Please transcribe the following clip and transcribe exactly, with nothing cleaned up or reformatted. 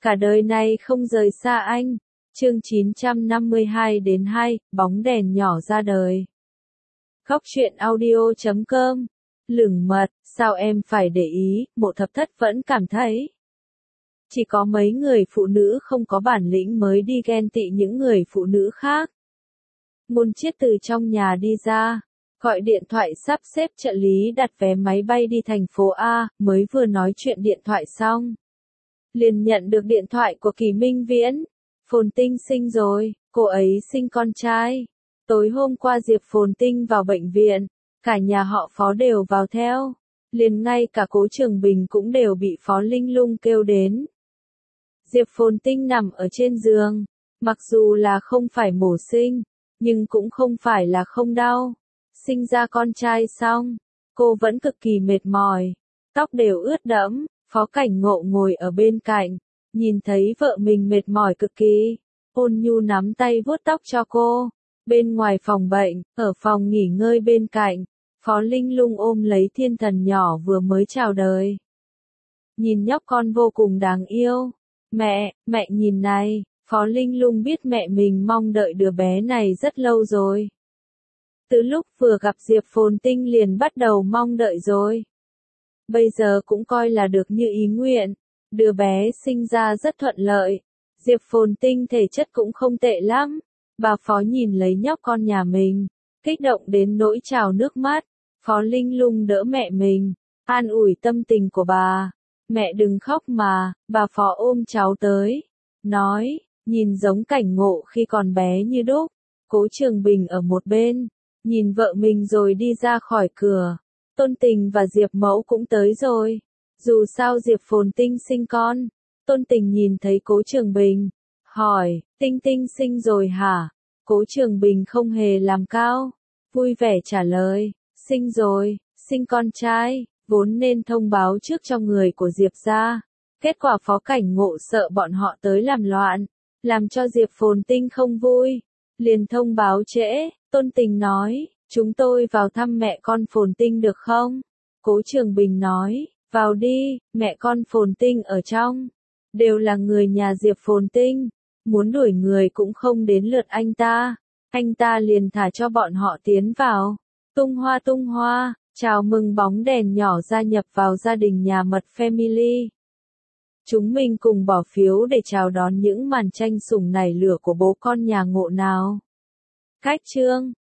cả đời này không rời xa anh. Chương chín trăm năm mươi hai đến hai, bóng đèn nhỏ ra đời. Góc truyện audio chấm com. Lửng mật, sao em phải để ý, Mộ Thập Thất vẫn cảm thấy. Chỉ có mấy người phụ nữ không có bản lĩnh mới đi ghen tị những người phụ nữ khác. Ngôn Chiết từ trong nhà đi ra, gọi điện thoại sắp xếp trợ lý đặt vé máy bay đi thành phố A, mới vừa nói chuyện điện thoại xong. Liền nhận được điện thoại của Kỳ Minh Viễn. Phồn Tinh sinh rồi, cô ấy sinh con trai. Tối hôm qua Diệp Phồn Tinh vào bệnh viện, cả nhà họ Phó đều vào theo. Liền ngay cả Cố Trường Bình cũng đều bị Phó Linh Lung kêu đến. Diệp Phồn Tinh nằm ở trên giường, mặc dù là không phải mổ sinh, nhưng cũng không phải là không đau. Sinh ra con trai xong, cô vẫn cực kỳ mệt mỏi, tóc đều ướt đẫm. Phó Cảnh Ngộ ngồi ở bên cạnh, nhìn thấy vợ mình mệt mỏi cực kỳ, ôn nhu nắm tay vuốt tóc cho cô. Bên ngoài phòng bệnh, ở phòng nghỉ ngơi bên cạnh, Phó Linh Lung ôm lấy thiên thần nhỏ vừa mới chào đời. Nhìn nhóc con vô cùng đáng yêu. Mẹ, mẹ nhìn này, Phó Linh Lung biết mẹ mình mong đợi đứa bé này rất lâu rồi. Từ lúc vừa gặp Diệp Phồn Tinh liền bắt đầu mong đợi rồi. Bây giờ cũng coi là được như ý nguyện, đứa bé sinh ra rất thuận lợi. Diệp Phồn Tinh thể chất cũng không tệ lắm. Bà Phó nhìn lấy nhóc con nhà mình, kích động đến nỗi trào nước mắt. Phó Linh Lung đỡ mẹ mình, an ủi tâm tình của bà. Mẹ đừng khóc mà, bà Phó ôm cháu tới, nói, nhìn giống Cảnh Ngộ khi còn bé như đúc. Cố Trường Bình ở một bên, nhìn vợ mình rồi đi ra khỏi cửa. Tôn Tình và Diệp Mẫu cũng tới rồi. Dù sao Diệp Phồn Tinh sinh con. Tôn Tình nhìn thấy Cố Trường Bình, hỏi, Tinh Tinh sinh rồi hả? Cố Trường Bình không hề làm cao, vui vẻ trả lời, sinh rồi, sinh con trai, vốn nên thông báo trước cho người của Diệp gia. Kết quả Phó Cảnh Ngộ sợ bọn họ tới làm loạn, làm cho Diệp Phồn Tinh không vui, liền thông báo trễ. Tôn Tình nói, chúng tôi vào thăm mẹ con Phồn Tinh được không? Cố Trường Bình nói, vào đi, mẹ con Phồn Tinh ở trong, đều là người nhà Diệp Phồn Tinh, muốn đuổi người cũng không đến lượt anh ta, anh ta liền thả cho bọn họ tiến vào. Tung hoa tung hoa, chào mừng bóng đèn nhỏ gia nhập vào gia đình nhà Mật Family. Chúng mình cùng bỏ phiếu để chào đón những màn tranh sủng nảy lửa của bố con nhà Ngộ nào. Cách chương